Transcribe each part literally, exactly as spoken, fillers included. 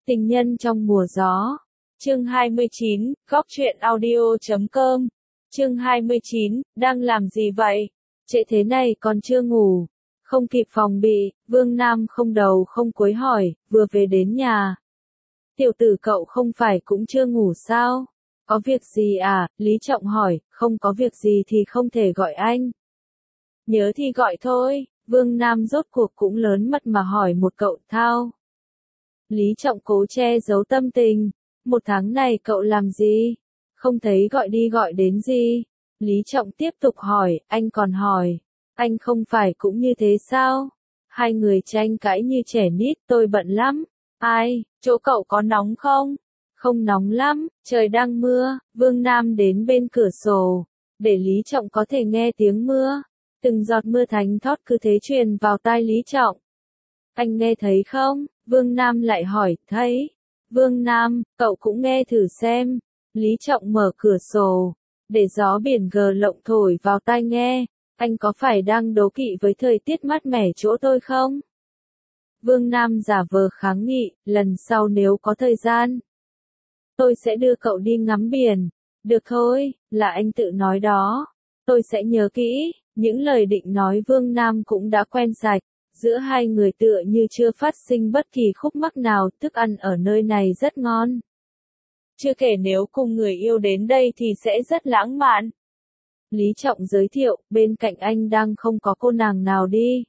Tình nhân trong mùa gió. Chương hai mươi chín, góc truyện audio chấm com. Chương hai mươi chín, đang làm gì vậy? Trễ thế này còn chưa ngủ. Không kịp phòng bị, Vương Nam không đầu không cuối hỏi, vừa về đến nhà. Tiểu tử cậu không phải cũng chưa ngủ sao? Có việc gì à? Lý Trọng hỏi, không có việc gì thì không thể gọi anh. Nhớ thì gọi thôi, Vương Nam rốt cuộc cũng lớn mật mà hỏi một cậu thao. Lý Trọng cố che giấu tâm tình. Một tháng này cậu làm gì? Không thấy gọi đi gọi đến gì? Lý Trọng tiếp tục hỏi, anh còn hỏi. Anh không phải cũng như thế sao? Hai người tranh cãi như trẻ nít, tôi bận lắm. Ai, chỗ cậu có nóng không? Không nóng lắm, trời đang mưa. Vương Nam đến bên cửa sổ, để Lý Trọng có thể nghe tiếng mưa. Từng giọt mưa thánh thót cứ thế truyền vào tai Lý Trọng. Anh nghe thấy không? Vương Nam lại hỏi, thấy. Vương Nam, cậu cũng nghe thử xem. Lý Trọng mở cửa sổ, để gió biển gờ lộng thổi vào tai nghe. Anh có phải đang đố kỵ với thời tiết mát mẻ chỗ tôi không? Vương Nam giả vờ kháng nghị, lần sau nếu có thời gian, tôi sẽ đưa cậu đi ngắm biển. Được thôi, là anh tự nói đó. Tôi sẽ nhớ kỹ. Những lời định nói Vương Nam cũng đã quen sạch. Giữa hai người tựa như chưa phát sinh bất kỳ khúc mắc nào, thức ăn ở nơi này rất ngon. Chưa kể nếu cùng người yêu đến đây thì sẽ rất lãng mạn. Lý Trọng giới thiệu, bên cạnh anh đang không có cô nàng nào đi.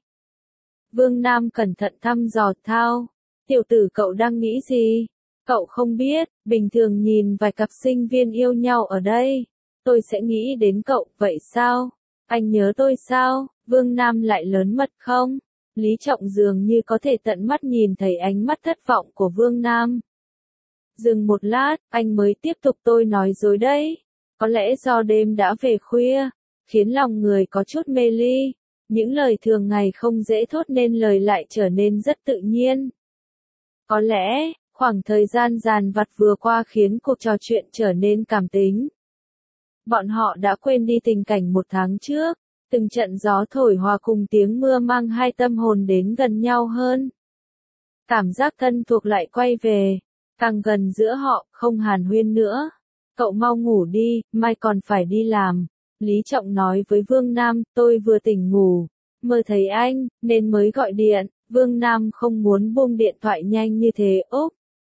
Vương Nam cẩn thận thăm dò thao. Tiểu tử cậu đang nghĩ gì? Cậu không biết, bình thường nhìn vài cặp sinh viên yêu nhau ở đây, tôi sẽ nghĩ đến cậu, vậy sao? Anh nhớ tôi sao? Vương Nam lại lớn mật không? Lý Trọng dường như có thể tận mắt nhìn thấy ánh mắt thất vọng của Vương Nam. Dừng một lát, anh mới tiếp tục, tôi nói dối đấy. Có lẽ do đêm đã về khuya, khiến lòng người có chút mê ly. Những lời thường ngày không dễ thốt nên lời lại trở nên rất tự nhiên. Có lẽ, khoảng thời gian dàn vặt vừa qua khiến cuộc trò chuyện trở nên cảm tính. Bọn họ đã quên đi tình cảnh một tháng trước. Từng trận gió thổi hòa cùng tiếng mưa mang hai tâm hồn đến gần nhau hơn. Cảm giác thân thuộc lại quay về. Càng gần giữa họ, không hàn huyên nữa. Cậu mau ngủ đi, mai còn phải đi làm. Lý Trọng nói với Vương Nam, tôi vừa tỉnh ngủ. Mơ thấy anh, nên mới gọi điện. Vương Nam không muốn buông điện thoại nhanh như thế, úp.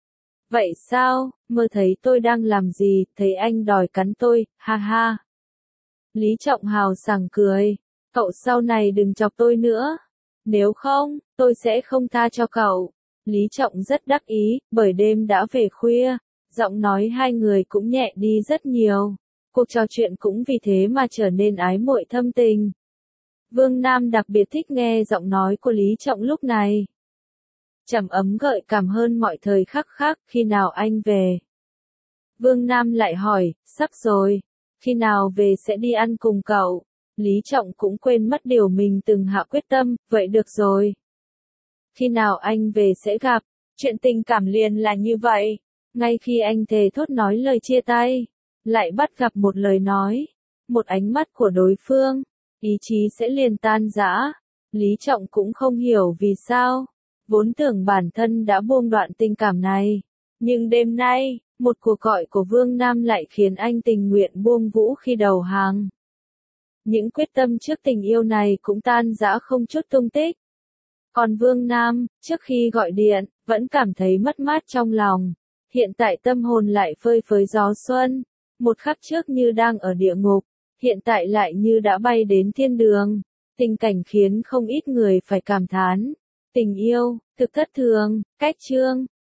Vậy sao, mơ thấy tôi đang làm gì, thấy anh đòi cắn tôi, ha ha. Lý Trọng hào sảng cười. Cậu sau này đừng chọc tôi nữa. Nếu không, tôi sẽ không tha cho cậu. Lý Trọng rất đắc ý, bởi đêm đã về khuya. Giọng nói hai người cũng nhẹ đi rất nhiều. Cuộc trò chuyện cũng vì thế mà trở nên ái muội thâm tình. Vương Nam đặc biệt thích nghe giọng nói của Lý Trọng lúc này. Trầm ấm gợi cảm hơn mọi thời khắc khác, khi nào anh về? Vương Nam lại hỏi, sắp rồi. Khi nào về sẽ đi ăn cùng cậu? Lý Trọng cũng quên mất điều mình từng hạ quyết tâm, vậy được rồi. Khi nào anh về sẽ gặp, chuyện tình cảm liền là như vậy. Ngay khi anh thề thốt nói lời chia tay, lại bắt gặp một lời nói, một ánh mắt của đối phương, ý chí sẽ liền tan rã. Lý Trọng cũng không hiểu vì sao, vốn tưởng bản thân đã buông đoạn tình cảm này. Nhưng đêm nay, một cuộc gọi của Vương Nam lại khiến anh tình nguyện buông vũ khi đầu hàng. Những quyết tâm trước tình yêu này cũng tan rã không chút tung tích. Còn Vương Nam, trước khi gọi điện, vẫn cảm thấy mất mát trong lòng. Hiện tại tâm hồn lại phơi phới gió xuân. Một khắc trước như đang ở địa ngục, hiện tại lại như đã bay đến thiên đường. Tình cảnh khiến không ít người phải cảm thán. Tình yêu, thực thất thường, cách chương.